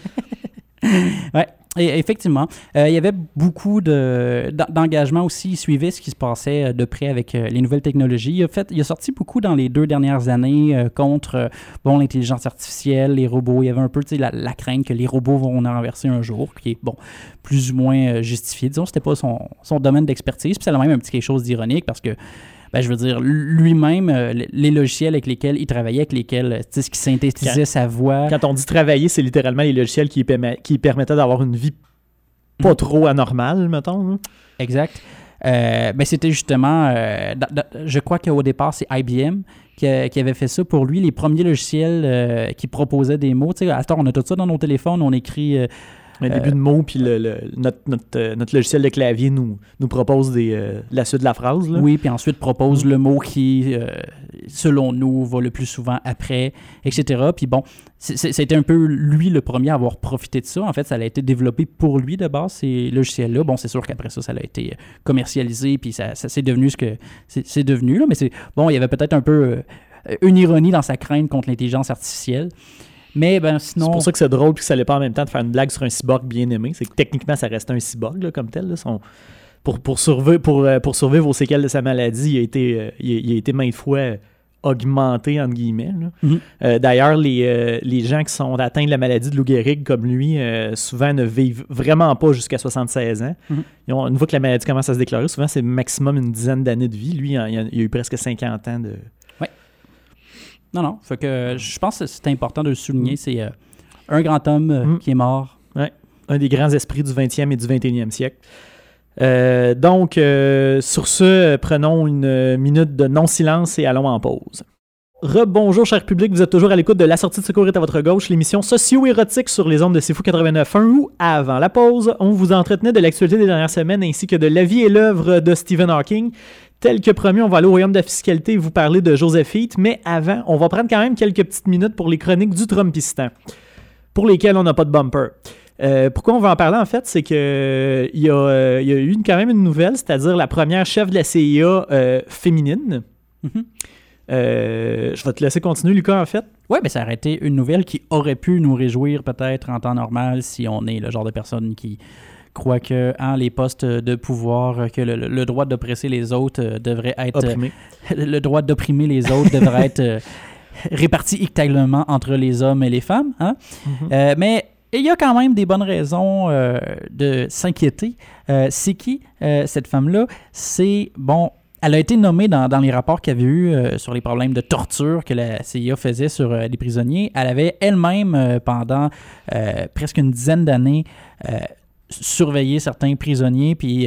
Ouais. Et effectivement, il y avait beaucoup d'engagement aussi. Il suivait ce qui se passait de près avec les nouvelles technologies. Il a sorti beaucoup dans les 2 dernières années contre l'intelligence artificielle, les robots. Il y avait un peu la crainte que les robots vont en renverser un jour, qui est plus ou moins justifié. Disons, c'était pas son domaine d'expertise. Puis ça a même un petit quelque chose d'ironique parce que je veux dire, lui-même, les logiciels avec lesquels il travaillait, avec lesquels, ce qui synthétisait sa voix. Quand on dit travailler, c'est littéralement les logiciels qui permettaient d'avoir une vie pas trop anormale, mettons. Exact. C'était justement, je crois qu'au départ, c'est IBM qui avait fait ça pour lui, les premiers logiciels qui proposaient des mots. Tu sais, à ce temps, on a tout ça dans nos téléphones, on écrit... un début de mot, puis notre logiciel de clavier nous propose la suite de la phrase. Là. Oui, puis ensuite propose le mot qui, selon nous, va le plus souvent après, etc. Puis c'était un peu lui le premier à avoir profité de ça. En fait, ça a été développé pour lui de base, ces logiciels-là. C'est sûr qu'après ça a été commercialisé, puis ça c'est devenu ce que c'est devenu. Là, mais il y avait peut-être un peu une ironie dans sa crainte contre l'intelligence artificielle. Mais sinon... C'est pour ça que c'est drôle puis que ça n'allait pas en même temps de faire une blague sur un cyborg bien aimé. C'est que techniquement, ça restait un cyborg là, comme tel. Là. Pour survivre aux séquelles de sa maladie, il a été maintes fois augmenté, entre guillemets. Là. Mm-hmm. D'ailleurs, les gens qui sont atteints de la maladie de Lou Gehrig, comme lui, souvent ne vivent vraiment pas jusqu'à 76 ans. Mm-hmm. Une fois que la maladie commence à se déclarer, souvent, c'est maximum une dizaine d'années de vie. Lui, il a eu presque 50 ans de... Non. Fait que je pense que c'est important de le souligner. C'est un grand homme qui est mort. Ouais. Un des grands esprits du 20e et du 21e siècle. Donc, sur ce, prenons une minute de non-silence et allons en pause. Rebonjour, cher public, vous êtes toujours à l'écoute de La sortie de secours est à votre gauche, l'émission socio-érotique sur les ondes de C'est Fou 89.1 où, avant la pause, on vous entretenait de l'actualité des dernières semaines ainsi que de la vie et l'œuvre de Stephen Hawking. Tel que promis, on va aller au royaume de la fiscalité et vous parler de Joseph Heath, mais avant, on va prendre quand même quelques petites minutes pour les chroniques du Trumpistan, pour lesquelles on n'a pas de bumper. Pourquoi on va en parler, en fait, c'est qu'il y a eu quand même une nouvelle, c'est-à-dire la première chef de la CIA féminine. Mm-hmm. Je vais te laisser continuer, Lucas, en fait. Oui, ça aurait été une nouvelle qui aurait pu nous réjouir peut-être en temps normal si on est le genre de personne qui croit que les postes de pouvoir, que le droit d'oppresser les autres devrait être... Opprimé. Le droit d'opprimer les autres devrait être réparti équitablement entre les hommes et les femmes. Hein? Mm-hmm. Mais il y a quand même des bonnes raisons de s'inquiéter. C'est qui, cette femme-là? C'est, elle a été nommée dans les rapports qu'il y avait eu sur les problèmes de torture que la CIA faisait sur les prisonniers. Elle avait elle-même, pendant presque une dizaine d'années, surveiller certains prisonniers puis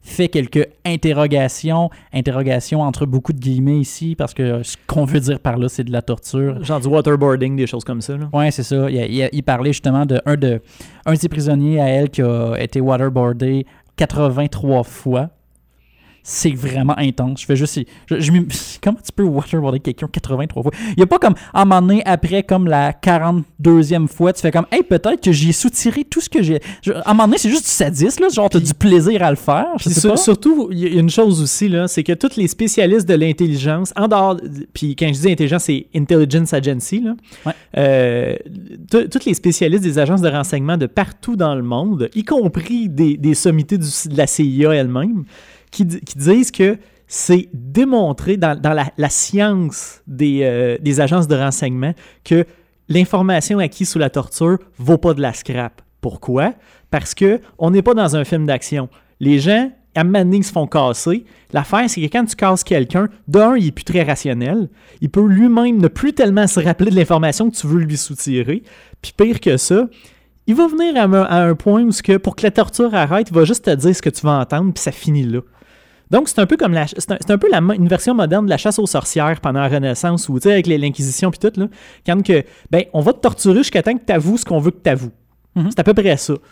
fait quelques interrogations entre beaucoup de guillemets ici, parce que ce qu'on veut dire par là, c'est de la torture. Genre du waterboarding, des choses comme ça. Là. Ouais, c'est ça. Il parlait justement un de ses prisonniers à elle qui a été waterboardé 83 fois. C'est vraiment intense. Je fais juste... comment tu peux waterboarder quelqu'un 83 fois? Il n'y a pas comme, à un moment donné, après comme la 42e fois, tu fais comme, hey, peut-être que j'ai soutiré tout ce que j'ai... À un moment donné, c'est juste du sadisme, là, genre, t'as du plaisir à le faire, je sais pas. Surtout, il y a une chose aussi, là, c'est que tous les spécialistes de l'intelligence, en dehors... Puis quand je dis intelligence, c'est Intelligence Agency, là. Ouais. Tous les spécialistes des agences de renseignement de partout dans le monde, y compris des sommités de la CIA elle-même, qui disent que c'est démontré dans la science des agences de renseignement que l'information acquise sous la torture vaut pas de la scrap. Pourquoi? Parce qu'on n'est pas dans un film d'action. Les gens, à un moment donné, ils se font casser. L'affaire, c'est que quand tu casses quelqu'un, d'un, il n'est plus très rationnel. Il peut lui-même ne plus tellement se rappeler de l'information que tu veux lui soutirer. Puis pire que ça, il va venir à un point où, pour que la torture arrête, il va juste te dire ce que tu vas entendre, puis ça finit là. Donc, c'est un peu comme une version moderne de la chasse aux sorcières pendant la Renaissance, ou avec l'Inquisition puis tout, là, quand que, on va te torturer jusqu'à temps que tu avoues ce qu'on veut que tu avoues. Mm-hmm. C'est à peu près ça.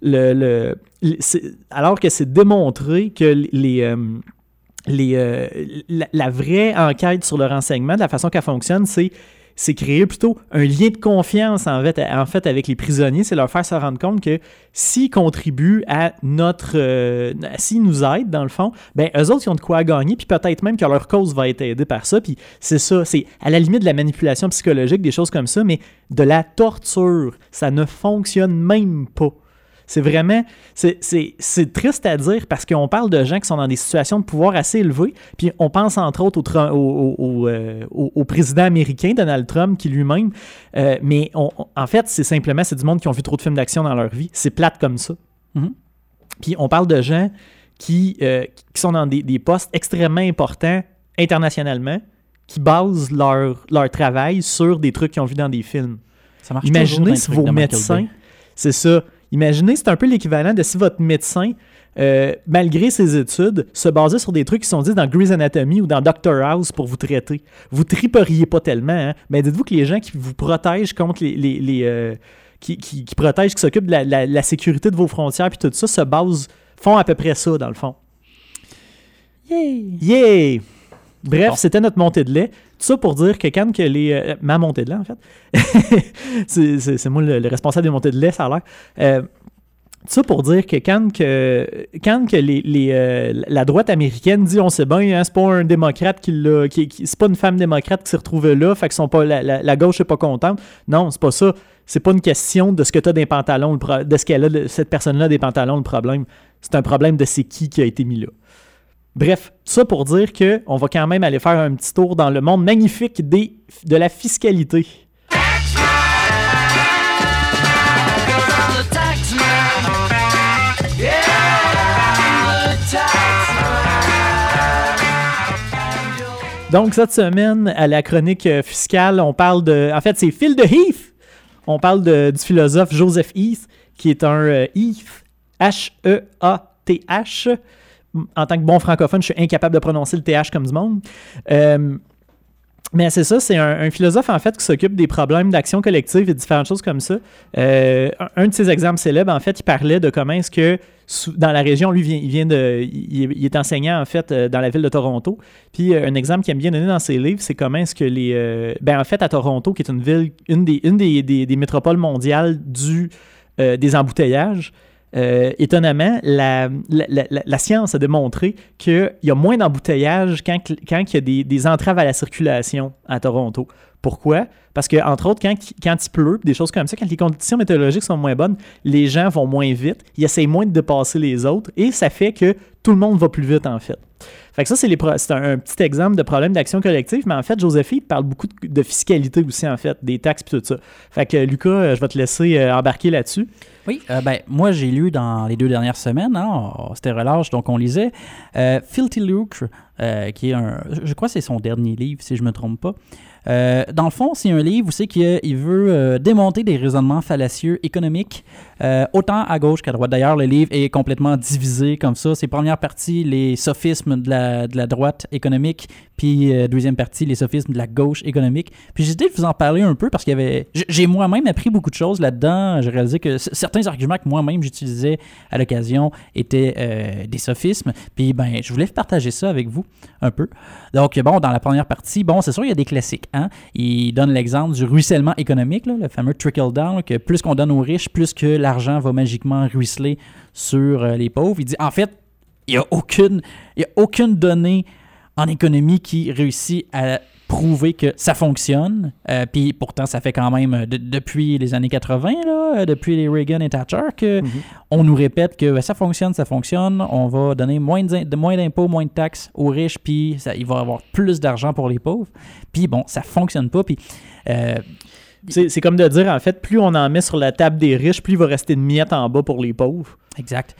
Alors que c'est démontré que la vraie enquête sur le renseignement, de la façon qu'elle fonctionne, c'est créer plutôt un lien de confiance en fait avec les prisonniers, c'est leur faire se rendre compte que s'ils contribuent à s'ils nous aident dans le fond, eux autres ils ont de quoi gagner, puis peut-être même que leur cause va être aidée par ça, puis c'est ça, c'est à la limite de la manipulation psychologique, des choses comme ça, mais de la torture, ça ne fonctionne même pas. C'est vraiment, c'est triste à dire parce qu'on parle de gens qui sont dans des situations de pouvoir assez élevées, puis on pense entre autres au président américain, Donald Trump, qui lui-même, mais en fait, c'est du monde qui ont vu trop de films d'action dans leur vie. C'est plate comme ça. Mm-hmm. Puis on parle de gens qui sont dans des postes extrêmement importants internationalement, qui basent leur travail sur des trucs qu'ils ont vus dans des films. Ça marche. Imaginez si vos médecins, c'est ça. Imaginez, c'est un peu l'équivalent de si votre médecin, malgré ses études, se basait sur des trucs qui sont dits dans Grey's Anatomy ou dans Dr House pour vous traiter. Vous triperiez pas tellement, hein? Mais dites-vous que les gens qui vous protègent contre qui protègent, qui s'occupent de la sécurité de vos frontières puis tout ça, font à peu près ça, dans le fond. Yay! Bref, bon. C'était notre montée de lait. Tout ça pour dire que quand que ma montée de lait, en fait, c'est moi le responsable des montées de lait, ça a l'air. Tout ça pour dire que quand la droite américaine dit on sait bien, hein, c'est pas un démocrate c'est pas une femme démocrate qui s'est retrouvée là, fait que la gauche n'est pas contente. Non, c'est pas ça. C'est pas une question de ce que tu as des pantalons, de ce qu'elle a, cette personne-là des pantalons, le problème. C'est un problème de c'est qui a été mis là. Bref, ça pour dire qu'on va quand même aller faire un petit tour dans le monde magnifique de la fiscalité. Donc, cette semaine, à la chronique fiscale, on parle de... En fait, c'est Phil de Heath. On parle du philosophe Joseph Heath, qui est un Heath, H-E-A-T-H. En tant que bon francophone, je suis incapable de prononcer le TH comme du monde. Mais c'est ça, c'est un philosophe, en fait, qui s'occupe des problèmes d'action collective et différentes choses comme ça. Un de ses exemples célèbres, en fait, il parlait de comment est-ce que, dans la région, lui, il est enseignant, en fait, dans la ville de Toronto. Puis, un exemple qu'il aime bien donner dans ses livres, c'est comment est-ce que en fait, à Toronto, qui est une ville, une des métropoles mondiales des embouteillages, étonnamment, la science a démontré qu'il y a moins d'embouteillages quand il y a des entraves à la circulation à Toronto. Pourquoi? Parce que, entre autres, quand il pleut, des choses comme ça, quand les conditions météorologiques sont moins bonnes, les gens vont moins vite, ils essayent moins de dépasser les autres, et ça fait que tout le monde va plus vite, en fait. Fait que ça, c'est un petit exemple de problème d'action collective, mais en fait, Joséphine parle beaucoup de fiscalité aussi, en fait, des taxes et tout ça. Fait que, Lucas, je vais te laisser embarquer là-dessus. Oui, moi, j'ai lu dans les 2 dernières semaines, c'était relâche, donc on lisait Filthy Lucre qui est je crois que c'est son dernier livre, si je ne me trompe pas. Dans le fond, c'est un livre où c'est qu'il veut démonter des raisonnements fallacieux économiques, autant à gauche qu'à droite. D'ailleurs, le livre est complètement divisé comme ça. C'est première partie, les sophismes de la droite économique, puis deuxième partie, les sophismes de la gauche économique. Puis j'ai décidé de vous en parler un peu parce qu'il y avait... J'ai moi-même appris beaucoup de choses là-dedans. J'ai réalisé que certains arguments que moi-même j'utilisais à l'occasion étaient des sophismes. Puis ben, je voulais partager ça avec vous un peu. Donc bon, dans la première partie, bon, c'est sûr, il y a des classiques. Hein? Il donne l'exemple du ruissellement économique, là, le fameux trickle-down, que plus qu'on donne aux riches, plus que l'argent va magiquement ruisseler sur les pauvres. Il dit, en fait, il n'y a aucune donnée en économie qui réussit à prouver que ça fonctionne. Puis pourtant, ça fait quand même, depuis les années 80, là, depuis les Reagan et Thatcher, on nous répète que ça fonctionne, on va donner moins d'impôts, moins de taxes aux riches, puis il va y avoir plus d'argent pour les pauvres. Puis bon, ça fonctionne pas, puis... C'est comme de dire, en fait, plus on en met sur la table des riches, plus il va rester de miettes en bas pour les pauvres. Exact.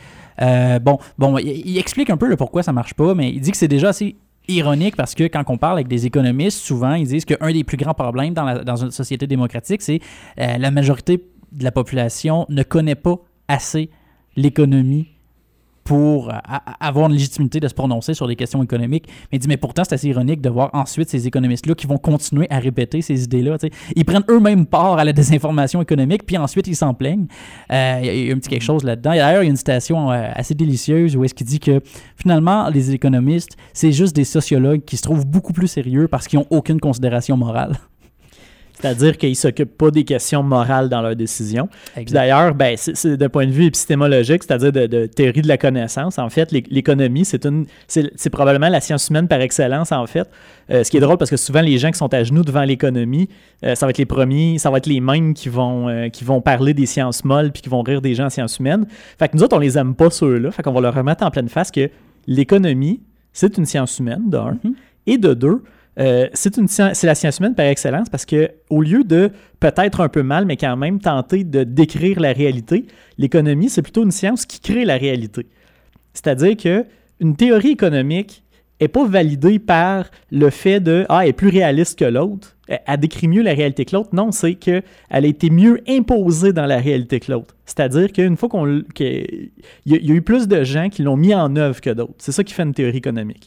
Il explique un peu le pourquoi ça marche pas, mais il dit que c'est déjà assez ironique parce que quand on parle avec des économistes, souvent, ils disent qu'un des plus grands problèmes dans une société démocratique, c'est la majorité de la population ne connaît pas assez l'économie pour avoir une légitimité de se prononcer sur des questions économiques. Mais il dit, mais pourtant, c'est assez ironique de voir ensuite ces économistes-là qui vont continuer à répéter ces idées-là. T'sais. Ils prennent eux-mêmes part à la désinformation économique, puis ensuite, ils s'en plaignent. Il y a un petit quelque chose là-dedans. Et d'ailleurs, il y a une citation assez délicieuse où est-ce qu'il dit que, finalement, les économistes, c'est juste des sociologues qui se trouvent beaucoup plus sérieux parce qu'ils n'ont aucune considération morale. C'est-à-dire qu'ils ne s'occupent pas des questions morales dans leurs décisions. Puis d'ailleurs, ben, c'est d'un point de vue épistémologique, c'est-à-dire de théorie de la connaissance. En fait, l'économie, c'est probablement la science humaine par excellence, en fait. Ce qui est drôle parce que souvent, les gens qui sont à genoux devant l'économie, ça va être les premiers, ça va être les mêmes qui vont parler des sciences molles puis qui vont rire des gens en sciences humaines. Fait que nous autres, on les aime pas, ceux-là. Fait qu'on va leur remettre en pleine face que l'économie, c'est une science humaine, d'un. Et de deux, c'est la science humaine par excellence parce qu'au lieu de peut-être un peu mal, mais quand même tenter de décrire la réalité, l'économie, c'est plutôt une science qui crée la réalité. C'est-à-dire qu'une théorie économique n'est pas validée par le fait elle est plus réaliste que l'autre, elle décrit mieux la réalité que l'autre. Non, c'est qu'elle a été mieux imposée dans la réalité que l'autre. C'est-à-dire qu'une fois qu'il y a eu plus de gens qui l'ont mis en œuvre que d'autres. C'est ça qui fait une théorie économique.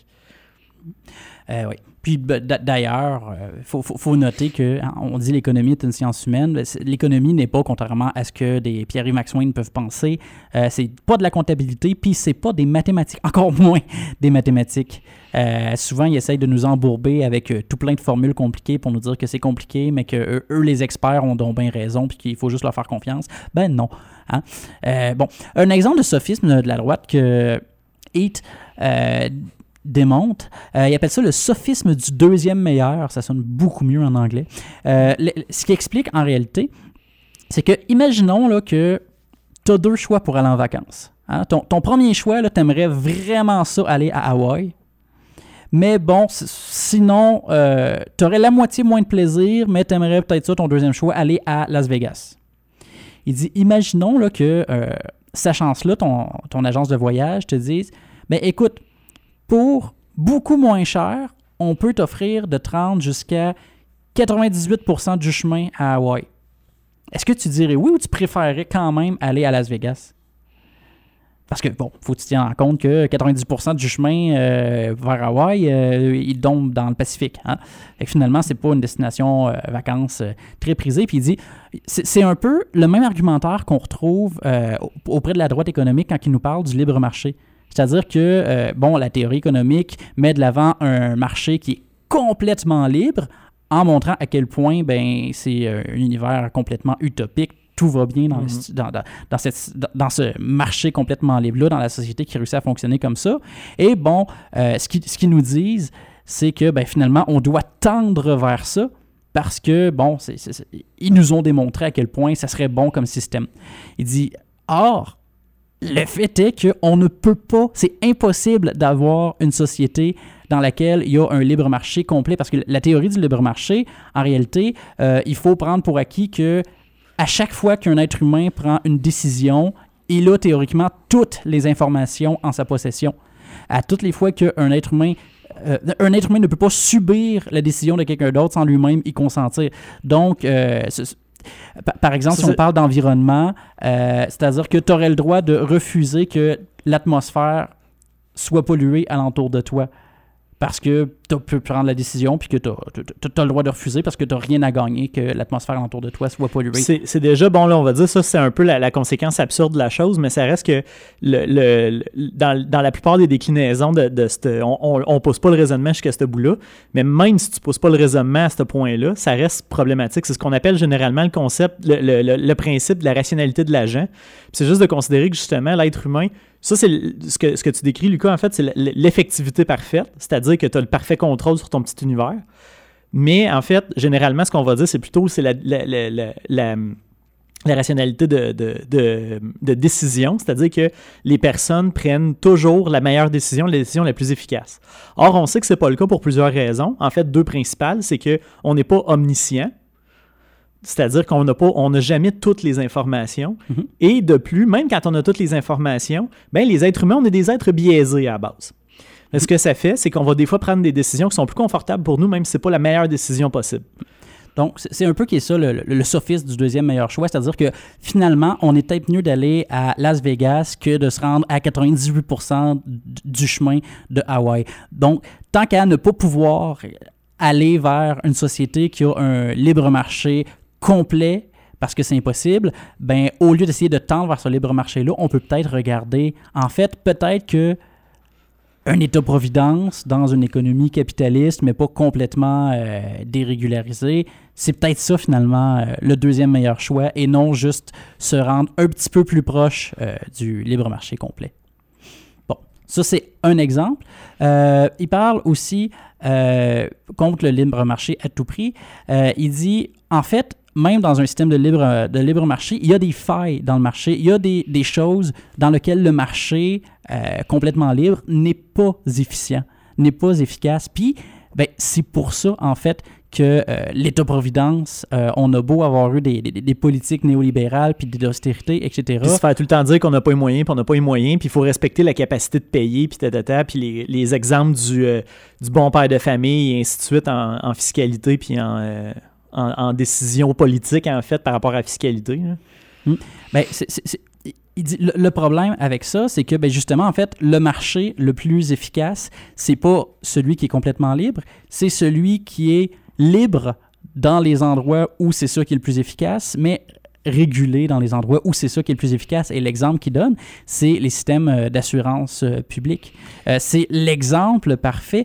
Oui. Puis d'ailleurs, faut noter qu'on dit l'économie est une science humaine. L'économie n'est pas, contrairement à ce que des Pierre-Yves Maxwin peuvent penser, c'est pas de la comptabilité, puis c'est pas des mathématiques, encore moins des mathématiques. Souvent, ils essayent de nous embourber avec tout plein de formules compliquées pour nous dire que c'est compliqué, mais que eux les experts, ont donc bien raison, puis qu'il faut juste leur faire confiance. Ben non. Hein? Un exemple de sophisme de la droite que Heath démontre. Il appelle ça le sophisme du deuxième meilleur. Ça sonne beaucoup mieux en anglais. Ce qui explique en réalité, c'est que, imaginons là, que tu as deux choix pour aller en vacances. Hein? Ton premier choix, tu aimerais vraiment ça aller à Hawaï. Mais bon, sinon, tu aurais la moitié moins de plaisir, mais tu aimerais peut-être ça, ton deuxième choix, aller à Las Vegas. Il dit, imaginons là, que, sachant cela, ton agence de voyage te dise, ben écoute, pour beaucoup moins cher, on peut t'offrir de te rendre jusqu'à 98% du chemin à Hawaï. Est-ce que tu dirais oui ou tu préférerais quand même aller à Las Vegas? Parce que, bon, il faut que tu tiennes en compte que 90% du chemin vers Hawaï, il tombe dans le Pacifique. Hein? Et finalement, c'est pas une destination vacances très prisée. Puis il dit, c'est un peu le même argumentaire qu'on retrouve auprès de la droite économique quand il nous parle du libre marché. C'est-à-dire que, la théorie économique met de l'avant un marché qui est complètement libre en montrant à quel point c'est un univers complètement utopique. Tout va bien dans ce marché complètement libre-là, dans la société qui réussit à fonctionner comme ça. Et ce qu'ils nous disent, c'est que finalement, on doit tendre vers ça parce que, ils nous ont démontré à quel point ça serait bon comme système. Il dit, or, le fait est qu'on ne peut pas, c'est impossible d'avoir une société dans laquelle il y a un libre marché complet, parce que la théorie du libre marché, en réalité, il faut prendre pour acquis que à chaque fois qu'un être humain prend une décision, il a théoriquement toutes les informations en sa possession. À toutes les fois qu'un être humain un être humain ne peut pas subir la décision de quelqu'un d'autre sans lui-même y consentir. Donc, par exemple, si on parle d'environnement, c'est-à-dire que tu aurais le droit de refuser que l'atmosphère soit polluée alentour de toi. Parce que tu peux prendre la décision puis que tu as le droit de refuser parce que tu n'as rien à gagner que l'atmosphère autour de toi soit polluée. C'est déjà, bon, là, on va dire ça, c'est un peu la conséquence absurde de la chose, mais ça reste que dans la plupart des déclinaisons on ne pousse pas le raisonnement jusqu'à ce bout-là, mais même si tu ne pousses pas le raisonnement à ce point-là, ça reste problématique. C'est ce qu'on appelle généralement le concept, le principe de la rationalité de l'agent. Puis c'est juste de considérer que justement, l'être humain, ça, c'est ce que tu décris, Lucas, en fait, c'est l'effectivité parfaite, c'est-à-dire que tu as le parfait contrôle sur ton petit univers. Mais en fait, généralement, ce qu'on va dire, c'est plutôt la rationalité de décision, c'est-à-dire que les personnes prennent toujours la meilleure décision, la décision la plus efficace. Or, on sait que ce n'est pas le cas pour plusieurs raisons. En fait, deux principales, c'est qu'on n'est pas omniscient. C'est-à-dire qu'on n'a jamais toutes les informations. Mm-hmm. Et de plus, même quand on a toutes les informations, ben, les êtres humains, on est des êtres biaisés à la base. Ce que ça fait, c'est qu'on va des fois prendre des décisions qui sont plus confortables pour nous, même si ce n'est pas la meilleure décision possible. Donc, c'est un peu qui est ça, le sophisme du deuxième meilleur choix. C'est-à-dire que finalement, on est peut-être mieux d'aller à Las Vegas que de se rendre à 98% du chemin de Hawaï. Donc, tant qu'à ne pas pouvoir aller vers une société qui a un libre marché complet, parce que c'est impossible, ben au lieu d'essayer de tendre vers ce libre marché-là, on peut peut-être regarder, en fait, peut-être que un État-providence dans une économie capitaliste, mais pas complètement dérégularisée, c'est peut-être ça, finalement, le deuxième meilleur choix, et non juste se rendre un petit peu plus proche du libre marché complet. Bon, ça, c'est un exemple. Il parle aussi contre le libre marché à tout prix. Il dit, en fait, même dans un système de libre marché, il y a des failles dans le marché. Il y a des choses dans lesquelles le marché complètement libre n'est pas efficient, n'est pas efficace. Puis, ben, c'est pour ça, en fait, que l'État-providence, on a beau avoir eu des politiques néolibérales, puis d'austérité, etc. Puis se faire tout le temps dire qu'on n'a pas les moyens, puis on n'a pas les moyens, puis il faut respecter la capacité de payer, puis puis les exemples du bon père de famille, et ainsi de suite, en fiscalité, puis en décision politique, en fait, par rapport à la fiscalité. Bien, il dit, le problème avec ça, c'est que, ben, justement, en fait, le marché le plus efficace, c'est pas celui qui est complètement libre, c'est celui qui est libre dans les endroits où c'est ça qui est le plus efficace, mais régulé dans les endroits où c'est ça qui est le plus efficace. Et l'exemple qu'il donne, c'est les systèmes d'assurance publique. C'est l'exemple parfait.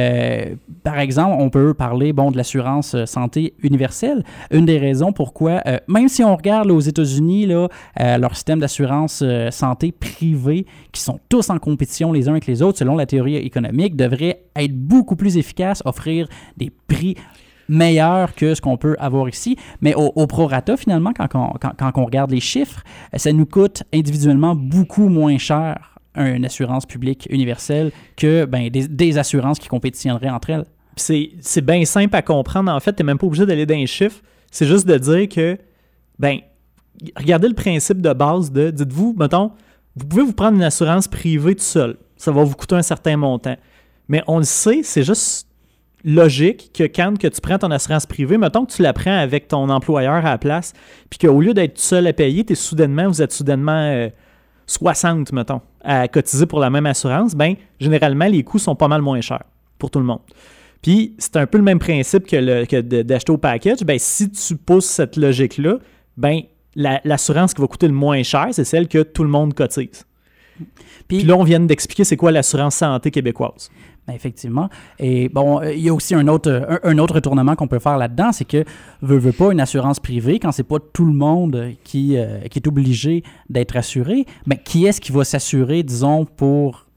Par exemple, on peut parler de l'assurance santé universelle. Une des raisons pourquoi, même si on regarde là, aux États-Unis, là, leur système d'assurance santé privée, qui sont tous en compétition les uns avec les autres, selon la théorie économique, devrait être beaucoup plus efficace, offrir des prix meilleur que ce qu'on peut avoir ici. Mais au prorata, finalement, quand on regarde les chiffres, ça nous coûte individuellement beaucoup moins cher une assurance publique universelle que des assurances qui compétitionneraient entre elles. C'est bien simple à comprendre. En fait, tu n'es même pas obligé d'aller dans les chiffres. C'est juste de dire que, regardez le principe de base de, dites-vous, mettons, vous pouvez vous prendre une assurance privée tout seul. Ça va vous coûter un certain montant. Mais on le sait, c'est juste logique que quand que tu prends ton assurance privée, mettons que tu la prends avec ton employeur à la place, puis qu'au lieu d'être seul à payer, vous êtes soudainement 60, mettons, à cotiser pour la même assurance, généralement, les coûts sont pas mal moins chers pour tout le monde. Puis, c'est un peu le même principe que d'acheter au package. Si tu pousses cette logique-là, l'assurance qui va coûter le moins cher, c'est celle que tout le monde cotise. Puis là, on vient d'expliquer c'est quoi l'assurance santé québécoise. Effectivement. Et bon, il y a aussi un autre retournement qu'on peut faire là-dedans, c'est que veut pas une assurance privée, quand c'est pas tout le monde qui est obligé d'être assuré, qui est-ce qui va s'assurer, disons, pour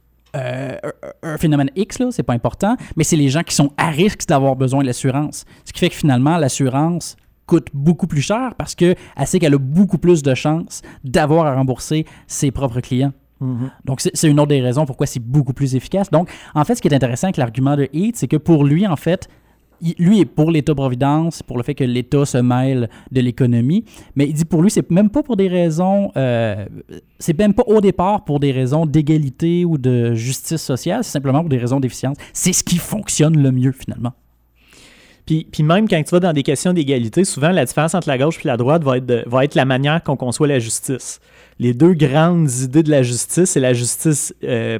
un phénomène X, là, c'est pas important, mais c'est les gens qui sont à risque d'avoir besoin de l'assurance. Ce qui fait que finalement, l'assurance coûte beaucoup plus cher parce qu'elle sait qu'elle a beaucoup plus de chances d'avoir à rembourser ses propres clients. Mm-hmm. Donc, c'est une autre des raisons pourquoi c'est beaucoup plus efficace. Donc, en fait, ce qui est intéressant avec l'argument de Heath, c'est que pour lui, en fait, lui est pour l'État-providence, pour le fait que l'État se mêle de l'économie, mais il dit pour lui, c'est même pas pour des raisons, c'est même pas au départ pour des raisons d'égalité ou de justice sociale, c'est simplement pour des raisons d'efficience. C'est ce qui fonctionne le mieux, finalement. Puis même quand tu vas dans des questions d'égalité, souvent la différence entre la gauche et la droite va être la manière qu'on conçoit la justice. Les deux grandes idées de la justice, c'est la justice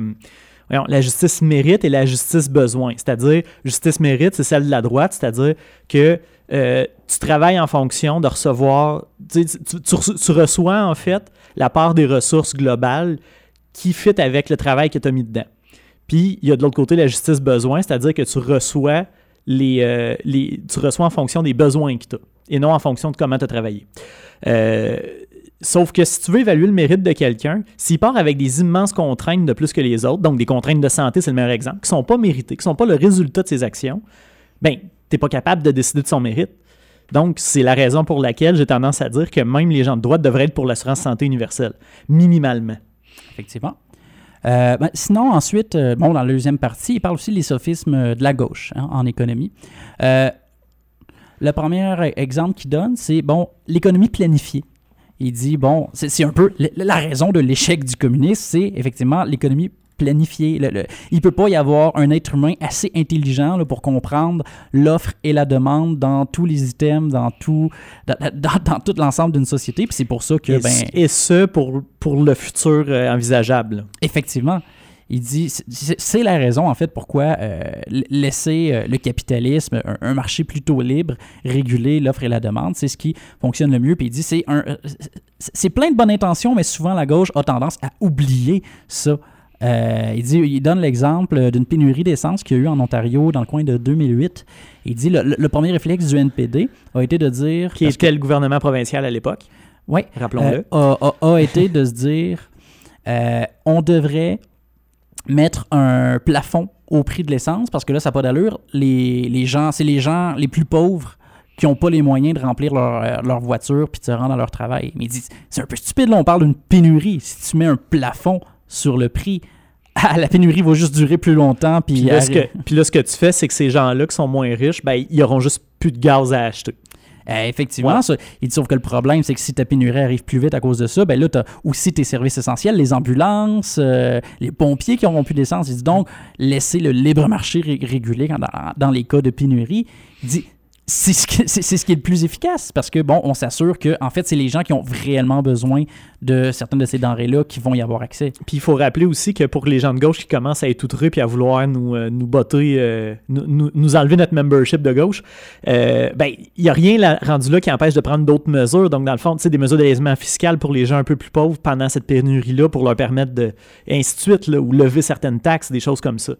mérite et la justice besoin. C'est-à-dire, justice mérite, c'est celle de la droite, c'est-à-dire que tu travailles en fonction de recevoir, tu reçois en fait la part des ressources globales qui fit avec le travail que tu as mis dedans. Puis, il y a de l'autre côté la justice besoin, c'est-à-dire que tu reçois tu reçois en fonction des besoins que tu as et non en fonction de comment tu as travaillé. Sauf que si tu veux évaluer le mérite de quelqu'un, s'il part avec des immenses contraintes de plus que les autres, donc des contraintes de santé, c'est le meilleur exemple, qui ne sont pas méritées, qui ne sont pas le résultat de ses actions, bien, tu n'es pas capable de décider de son mérite. Donc, c'est la raison pour laquelle j'ai tendance à dire que même les gens de droite devraient être pour l'assurance santé universelle, minimalement. Effectivement. Sinon, ensuite, dans la deuxième partie, il parle aussi des sophismes de la gauche en économie. Le premier exemple qu'il donne, c'est, l'économie planifiée. Il dit, c'est un peu la raison de l'échec du communisme, c'est effectivement l'économie planifiée. Il ne peut pas y avoir un être humain assez intelligent là, pour comprendre l'offre et la demande dans tous les items, dans tout l'ensemble d'une société. Puis c'est pour ça que... Et ce, pour le futur envisageable. Effectivement. Il dit, c'est la raison, en fait, pourquoi laisser le capitalisme, un marché plutôt libre, réguler l'offre et la demande, c'est ce qui fonctionne le mieux. Puis il dit, c'est plein de bonnes intentions, mais souvent la gauche a tendance à oublier ça. Il donne l'exemple d'une pénurie d'essence qu'il y a eu en Ontario dans le coin de 2008. Il dit, le premier réflexe du NPD a été de dire... Qui était le gouvernement provincial à l'époque. Oui. Rappelons-le. A été de se dire, on devrait mettre un plafond au prix de l'essence, parce que là, ça n'a pas d'allure. C'est les gens les plus pauvres qui n'ont pas les moyens de remplir leur voiture puis de se rendre à leur travail. Mais il dit, c'est un peu stupide, là, on parle d'une pénurie. Si tu mets un plafond sur le prix, la pénurie va juste durer plus longtemps. Puis là, ce que tu fais, c'est que ces gens-là qui sont moins riches, ils n'auront juste plus de gaz à acheter. Effectivement, ouais. Ça, il dit, sauf que le problème, c'est que si ta pénurie arrive plus vite à cause de ça, là, tu as aussi tes services essentiels, les ambulances, les pompiers qui n'auront plus d'essence. Il dit donc, laisser le libre marché réguler dans les cas de pénurie. Il dit, c'est ce qui est le plus efficace parce que, on s'assure que, en fait, c'est les gens qui ont réellement besoin de certaines de ces denrées-là qui vont y avoir accès. Puis il faut rappeler aussi que pour les gens de gauche qui commencent à être outrés puis à vouloir nous botter, nous enlever notre membership de gauche, il n'y a rien rendu là qui empêche de prendre d'autres mesures. Donc, dans le fond, des mesures d'allègement fiscal pour les gens un peu plus pauvres pendant cette pénurie-là pour leur permettre de, et ainsi de suite, là, ou lever certaines taxes, des choses comme ça.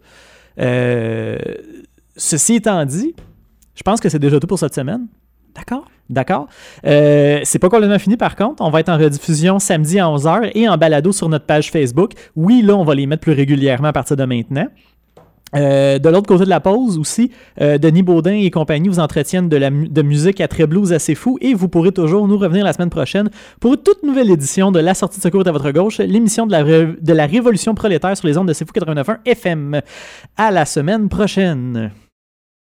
Ceci étant dit, je pense que c'est déjà tout pour cette semaine. D'accord. C'est pas complètement fini par contre. On va être en rediffusion samedi à 11h et en balado sur notre page Facebook. Oui, là, on va les mettre plus régulièrement à partir de maintenant. De l'autre côté de la pause aussi, Denis Baudin et compagnie vous entretiennent de musique à très blues assez fou et vous pourrez toujours nous revenir la semaine prochaine pour une toute nouvelle édition de La sortie de secours est à votre gauche, l'émission de la révolution prolétaire sur les ondes de C'est Fou 89.1 FM. À la semaine prochaine.